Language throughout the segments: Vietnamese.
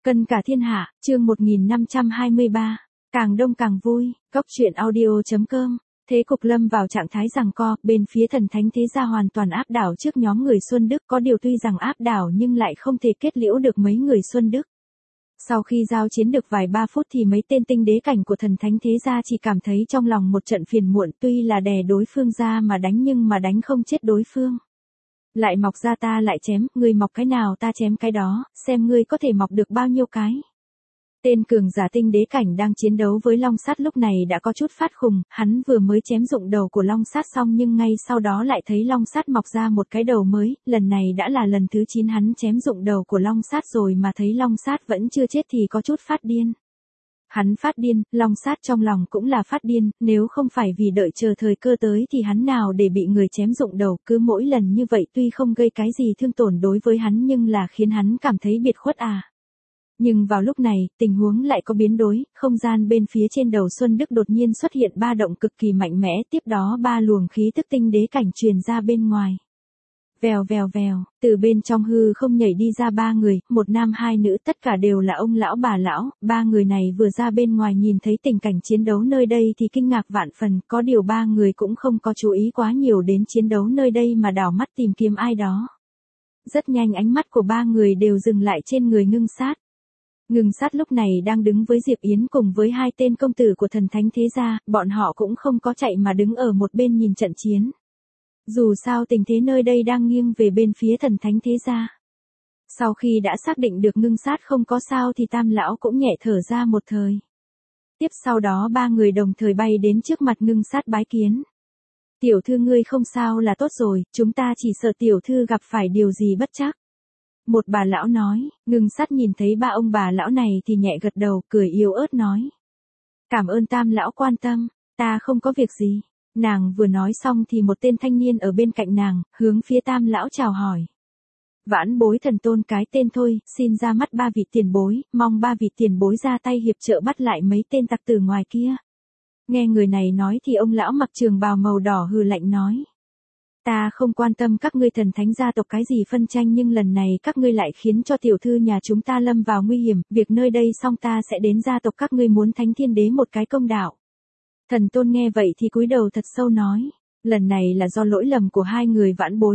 Cân cả thiên hạ, chương 1523. Càng đông càng vui, Cốc truyện audio.com. Thế cục lâm vào trạng thái giằng co, bên phía thần thánh thế gia hoàn toàn áp đảo trước nhóm người Xuân Đức, có điều tuy rằng áp đảo nhưng lại không thể kết liễu được mấy người Xuân Đức. Sau khi giao chiến được vài ba phút thì mấy tên tinh đế cảnh của thần thánh thế gia chỉ cảm thấy trong lòng một trận phiền muộn, tuy là đè đối phương ra mà đánh nhưng mà đánh không chết đối phương. Lại mọc ra ta lại chém, ngươi mọc cái nào ta chém cái đó, xem ngươi có thể mọc được bao nhiêu cái. Tên cường giả tinh đế cảnh đang chiến đấu với long sát lúc này đã có chút phát khùng, hắn vừa mới chém rụng đầu của long sát xong nhưng ngay sau đó lại thấy long sát mọc ra một cái đầu mới, lần này đã là lần thứ 9 hắn chém rụng đầu của long sát rồi mà thấy long sát vẫn chưa chết thì có chút phát điên. Hắn phát điên, long sát trong lòng cũng là phát điên, nếu không phải vì đợi chờ thời cơ tới thì hắn nào để bị người chém rụng đầu, cứ mỗi lần như vậy tuy không gây cái gì thương tổn đối với hắn nhưng là khiến hắn cảm thấy biệt khuất à. Nhưng vào lúc này, tình huống lại có biến đổi, không gian bên phía trên đầu Xuân Đức đột nhiên xuất hiện ba động cực kỳ mạnh mẽ, tiếp đó ba luồng khí tức tinh đế cảnh truyền ra bên ngoài. Vèo vèo vèo, từ bên trong hư không nhảy đi ra ba người, một nam hai nữ, tất cả đều là ông lão bà lão, ba người này vừa ra bên ngoài nhìn thấy tình cảnh chiến đấu nơi đây thì kinh ngạc vạn phần, có điều ba người cũng không có chú ý quá nhiều đến chiến đấu nơi đây mà đảo mắt tìm kiếm ai đó. Rất nhanh ánh mắt của ba người đều dừng lại trên người Ngưng Sát. Ngưng Sát lúc này đang đứng với Diệp Yến cùng với hai tên công tử của thần thánh thế gia, bọn họ cũng không có chạy mà đứng ở một bên nhìn trận chiến. Dù sao tình thế nơi đây đang nghiêng về bên phía thần thánh thế gia. Sau khi đã xác định được Ngưng Sát không có sao thì Tam lão cũng nhẹ thở ra một thời. Tiếp sau đó ba người đồng thời bay đến trước mặt Ngưng Sát bái kiến. Tiểu thư ngươi không sao là tốt rồi, chúng ta chỉ sợ tiểu thư gặp phải điều gì bất trắc. Một bà lão nói, Ngưng Sát nhìn thấy ba ông bà lão này thì nhẹ gật đầu, cười yếu ớt nói. Cảm ơn Tam lão quan tâm, ta không có việc gì. Nàng vừa nói xong thì một tên thanh niên ở bên cạnh nàng, hướng phía Tam lão chào hỏi. Vãn bối thần tôn cái tên thôi, xin ra mắt ba vị tiền bối, mong ba vị tiền bối ra tay hiệp trợ bắt lại mấy tên tặc tử ngoài kia. Nghe người này nói thì ông lão mặc trường bào màu đỏ hừ lạnh nói. Ta không quan tâm các ngươi thần thánh gia tộc cái gì phân tranh nhưng lần này các ngươi lại khiến cho tiểu thư nhà chúng ta lâm vào nguy hiểm, việc nơi đây xong ta sẽ đến gia tộc các ngươi muốn thánh thiên đế một cái công đạo. Thần tôn nghe vậy thì cúi đầu thật sâu nói, lần này là do lỗi lầm của hai người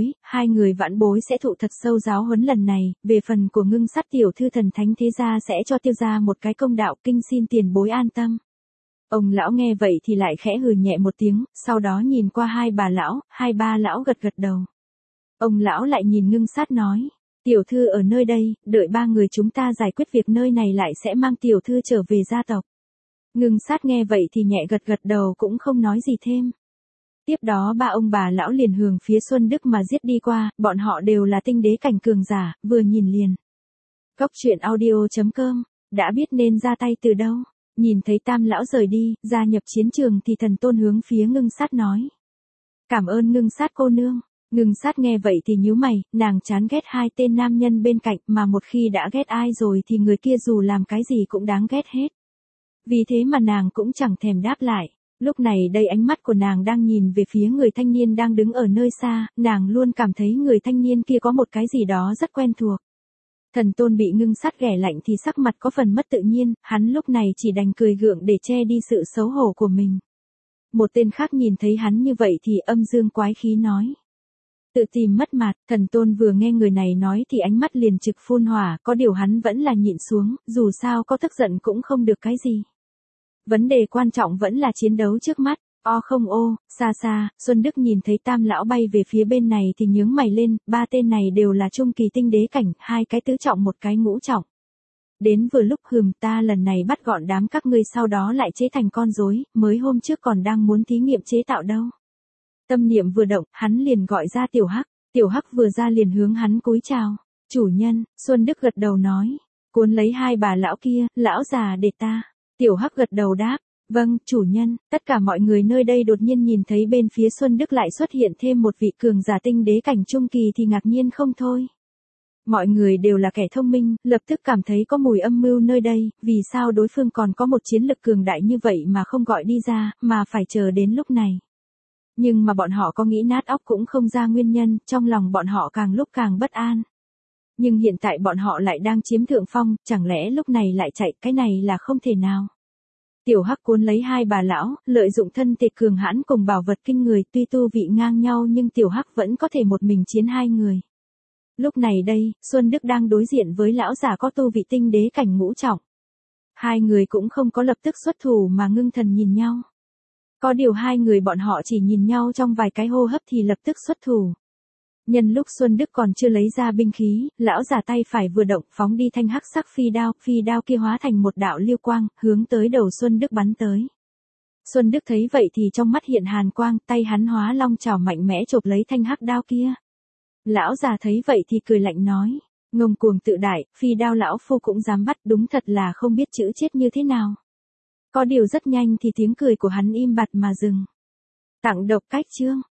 vãn bối sẽ thụ thật sâu giáo huấn lần này, về phần của Ngưng Sát tiểu thư thần thánh thế gia sẽ cho tiêu gia một cái công đạo, kinh xin tiền bối an tâm. Ông lão nghe vậy thì lại khẽ hừ nhẹ một tiếng, sau đó nhìn qua hai ba lão gật gật đầu. Ông lão lại nhìn Ngưng Sát nói, tiểu thư ở nơi đây, đợi ba người chúng ta giải quyết việc nơi này lại sẽ mang tiểu thư trở về gia tộc. Ngưng Sát nghe vậy thì nhẹ gật gật đầu cũng không nói gì thêm. Tiếp đó ba ông bà lão liền hướng phía Xuân Đức mà giết đi qua, bọn họ đều là tinh đế cảnh cường giả, vừa nhìn liền. Cốc truyện audio.com, đã biết nên ra tay từ đâu. Nhìn thấy Tam lão rời đi, gia nhập chiến trường thì thần tôn hướng phía Ngưng Sát nói. Cảm ơn Ngưng Sát cô nương. Ngưng Sát nghe vậy thì nhíu mày, nàng chán ghét hai tên nam nhân bên cạnh mà một khi đã ghét ai rồi thì người kia dù làm cái gì cũng đáng ghét hết. Vì thế mà nàng cũng chẳng thèm đáp lại. Lúc này đây ánh mắt của nàng đang nhìn về phía người thanh niên đang đứng ở nơi xa, nàng luôn cảm thấy người thanh niên kia có một cái gì đó rất quen thuộc. Thần tôn bị Ngưng Sát ghẻ lạnh thì sắc mặt có phần mất tự nhiên, hắn lúc này chỉ đành cười gượng để che đi sự xấu hổ của mình. Một tên khác nhìn thấy hắn như vậy thì âm dương quái khí nói. Tự tìm mất mặt, thần tôn vừa nghe người này nói thì ánh mắt liền trực phun hỏa, có điều hắn vẫn là nhịn xuống, dù sao có tức giận cũng không được cái gì. Vấn đề quan trọng vẫn là chiến đấu trước mắt. Xa xa, Xuân Đức nhìn thấy Tam lão bay về phía bên này thì nhướng mày lên, ba tên này đều là trung kỳ tinh đế cảnh, hai cái tứ trọng một cái ngũ trọng. Đến vừa lúc ta lần này bắt gọn đám các ngươi sau đó lại chế thành con rối, mới hôm trước còn đang muốn thí nghiệm chế tạo đâu. Tâm niệm vừa động, hắn liền gọi ra Tiểu Hắc vừa ra liền hướng hắn cúi chào. Chủ nhân, Xuân Đức gật đầu nói, cuốn lấy hai bà lão kia, lão già để ta. Tiểu Hắc gật đầu đáp. Vâng, chủ nhân, tất cả mọi người nơi đây đột nhiên nhìn thấy bên phía Xuân Đức lại xuất hiện thêm một vị cường giả tinh đế cảnh trung kỳ thì ngạc nhiên không thôi. Mọi người đều là kẻ thông minh, lập tức cảm thấy có mùi âm mưu nơi đây, vì sao đối phương còn có một chiến lực cường đại như vậy mà không gọi đi ra, mà phải chờ đến lúc này. Nhưng mà bọn họ có nghĩ nát óc cũng không ra nguyên nhân, trong lòng bọn họ càng lúc càng bất an. Nhưng hiện tại bọn họ lại đang chiếm thượng phong, chẳng lẽ lúc này lại chạy, cái này là không thể nào. Tiểu Hắc cuốn lấy hai bà lão, lợi dụng thân thể cường hãn cùng bảo vật kinh người, tuy tu vị ngang nhau nhưng Tiểu Hắc vẫn có thể một mình chiến hai người. Lúc này đây, Xuân Đức đang đối diện với lão già có tu vị tinh đế cảnh ngũ trọng. Hai người cũng không có lập tức xuất thủ mà ngưng thần nhìn nhau. Có điều hai người bọn họ chỉ nhìn nhau trong vài cái hô hấp thì lập tức xuất thủ. Nhân lúc Xuân Đức còn chưa lấy ra binh khí, lão già tay phải vừa động phóng đi thanh hắc sắc phi đao kia hóa thành một đạo lưu quang, hướng tới đầu Xuân Đức bắn tới. Xuân Đức thấy vậy thì trong mắt hiện hàn quang, tay hắn hóa long chảo mạnh mẽ chộp lấy thanh hắc đao kia. Lão già thấy vậy thì cười lạnh nói, ngông cuồng tự đại, phi đao lão phu cũng dám bắt, đúng thật là không biết chữ chết như thế nào. Có điều rất nhanh thì tiếng cười của hắn im bặt mà dừng. Tặng độc cách chương.